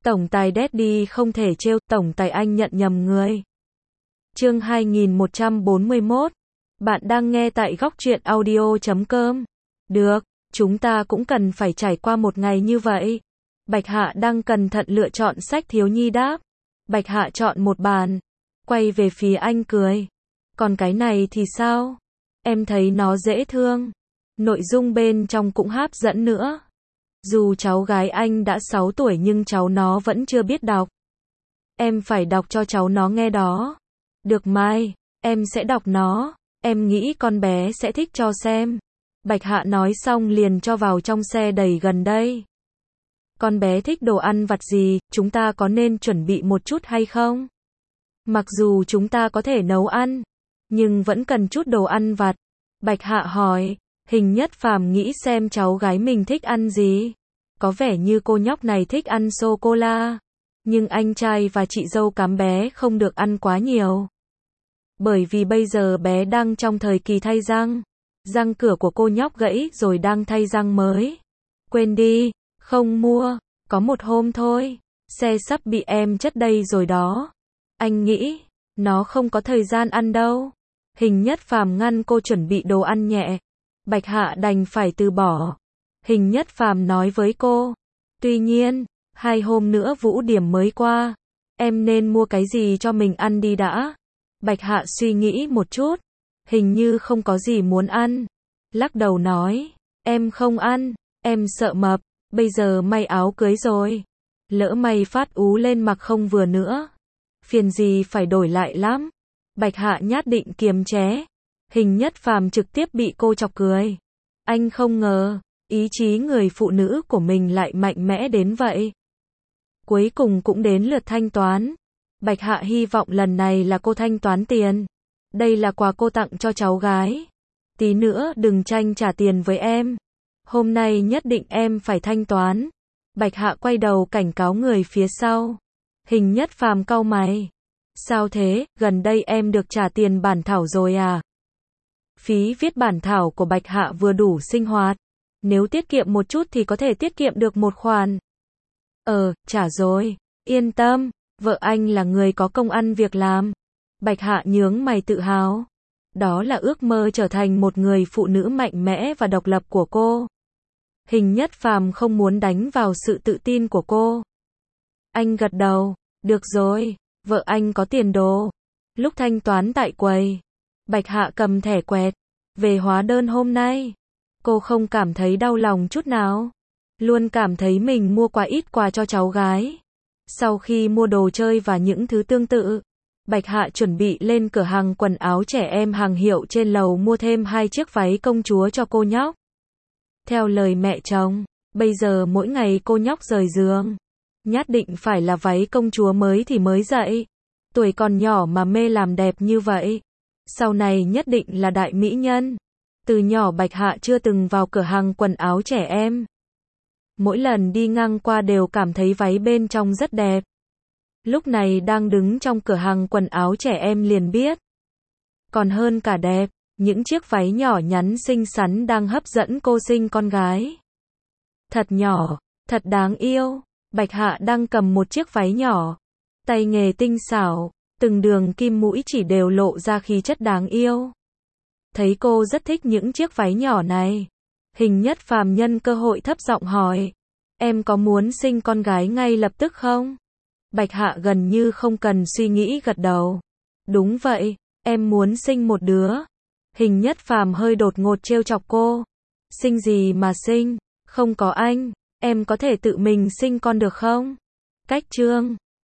Tổng tài Daddy không thể trêu, tổng tài anh nhận nhầm người. Chương 2141. Bạn đang nghe tại góc truyện audio.com. Được, chúng ta cũng cần phải trải qua một ngày như vậy. Bạch Hạ đang cẩn thận lựa chọn sách thiếu nhi đáp. Bạch Hạ chọn một bàn, quay về phía anh cười. Còn cái này thì sao? Em thấy nó dễ thương. Nội dung bên trong cũng hấp dẫn nữa. Dù cháu gái anh đã 6 tuổi nhưng cháu nó vẫn chưa biết đọc. Em phải đọc cho cháu nó nghe đó. Được Mai, em sẽ đọc nó. Em nghĩ con bé sẽ thích cho xem. Bạch Hạ nói xong liền cho vào trong xe đẩy gần đây. Con bé thích đồ ăn vặt gì, chúng ta có nên chuẩn bị một chút hay không? Mặc dù chúng ta có thể nấu ăn, nhưng vẫn cần chút đồ ăn vặt. Bạch Hạ hỏi, Hình Nhất Phàm nghĩ xem cháu gái mình thích ăn gì. Có vẻ như cô nhóc này thích ăn sô-cô-la. Nhưng anh trai và chị dâu cám bé không được ăn quá nhiều. Bởi vì bây giờ bé đang trong thời kỳ thay răng. Răng cửa của cô nhóc gãy rồi đang thay răng mới. Quên đi, không mua, có một hôm thôi. Xe sắp bị em chất đầy rồi đó. Anh nghĩ, nó không có thời gian ăn đâu. Hình Nhất Phàm ngăn cô chuẩn bị đồ ăn nhẹ. Bạch Hạ đành phải từ bỏ. Hình Nhất Phàm nói với cô. Tuy nhiên, 2 hôm nữa Vũ Điểm mới qua. Em nên mua cái gì cho mình ăn đi đã. Bạch Hạ suy nghĩ một chút. Hình như không có gì muốn ăn. Lắc đầu nói. Em không ăn, em sợ mập. Bây giờ may áo cưới rồi. Lỡ may phát ú lên mặc không vừa nữa. Phiền gì phải đổi lại lắm. Bạch Hạ nhát định kiềm chế. Hình Nhất Phàm trực tiếp bị cô chọc cười. Anh không ngờ, ý chí người phụ nữ của mình lại mạnh mẽ đến vậy. Cuối cùng cũng đến lượt thanh toán. Bạch Hạ hy vọng lần này là cô thanh toán tiền. Đây là quà cô tặng cho cháu gái. Tí nữa đừng tranh trả tiền với em. Hôm nay nhất định em phải thanh toán. Bạch Hạ quay đầu cảnh cáo người phía sau. Hình Nhất Phàm cau mày. Sao thế, gần đây em được trả tiền bản thảo rồi à? Phí viết bản thảo của Bạch Hạ vừa đủ sinh hoạt. Nếu tiết kiệm một chút thì có thể tiết kiệm được một khoản. Trả rồi. Yên tâm, vợ anh là người có công ăn việc làm. Bạch Hạ nhướng mày tự hào. Đó là ước mơ trở thành một người phụ nữ mạnh mẽ và độc lập của cô. Hình Nhất Phàm không muốn đánh vào sự tự tin của cô. Anh gật đầu. Được rồi, vợ anh có tiền đồ. Lúc thanh toán tại quầy, Bạch Hạ cầm thẻ quẹt. Về hóa đơn hôm nay, cô không cảm thấy đau lòng chút nào. Luôn cảm thấy mình mua quá ít quà cho cháu gái. Sau khi mua đồ chơi và những thứ tương tự, Bạch Hạ chuẩn bị lên cửa hàng quần áo trẻ em hàng hiệu trên lầu mua thêm 2 chiếc váy công chúa cho cô nhóc. Theo lời mẹ chồng, bây giờ mỗi ngày cô nhóc rời giường, nhất định phải là váy công chúa mới thì mới dậy. Tuổi còn nhỏ mà mê làm đẹp như vậy. Sau này nhất định là đại mỹ nhân. Từ nhỏ Bạch Hạ chưa từng vào cửa hàng quần áo trẻ em. Mỗi lần đi ngang qua đều cảm thấy váy bên trong rất đẹp. Lúc này đang đứng trong cửa hàng quần áo trẻ em liền biết. Còn hơn cả đẹp, những chiếc váy nhỏ nhắn xinh xắn đang hấp dẫn cô sinh con gái. Thật nhỏ, thật đáng yêu. Bạch Hạ đang cầm một chiếc váy nhỏ. Tay nghề tinh xảo, từng đường kim mũi chỉ đều lộ ra khí chất đáng yêu. Thấy cô rất thích những chiếc váy nhỏ này. Hình Nhất Phàm nhân cơ hội thấp giọng hỏi. Em có muốn sinh con gái ngay lập tức không? Bạch Hạ gần như không cần suy nghĩ gật đầu. Đúng vậy, em muốn sinh một đứa. Hình Nhất Phàm hơi đột ngột trêu chọc cô. Sinh gì mà sinh, không có anh, em có thể tự mình sinh con được không? Cách chương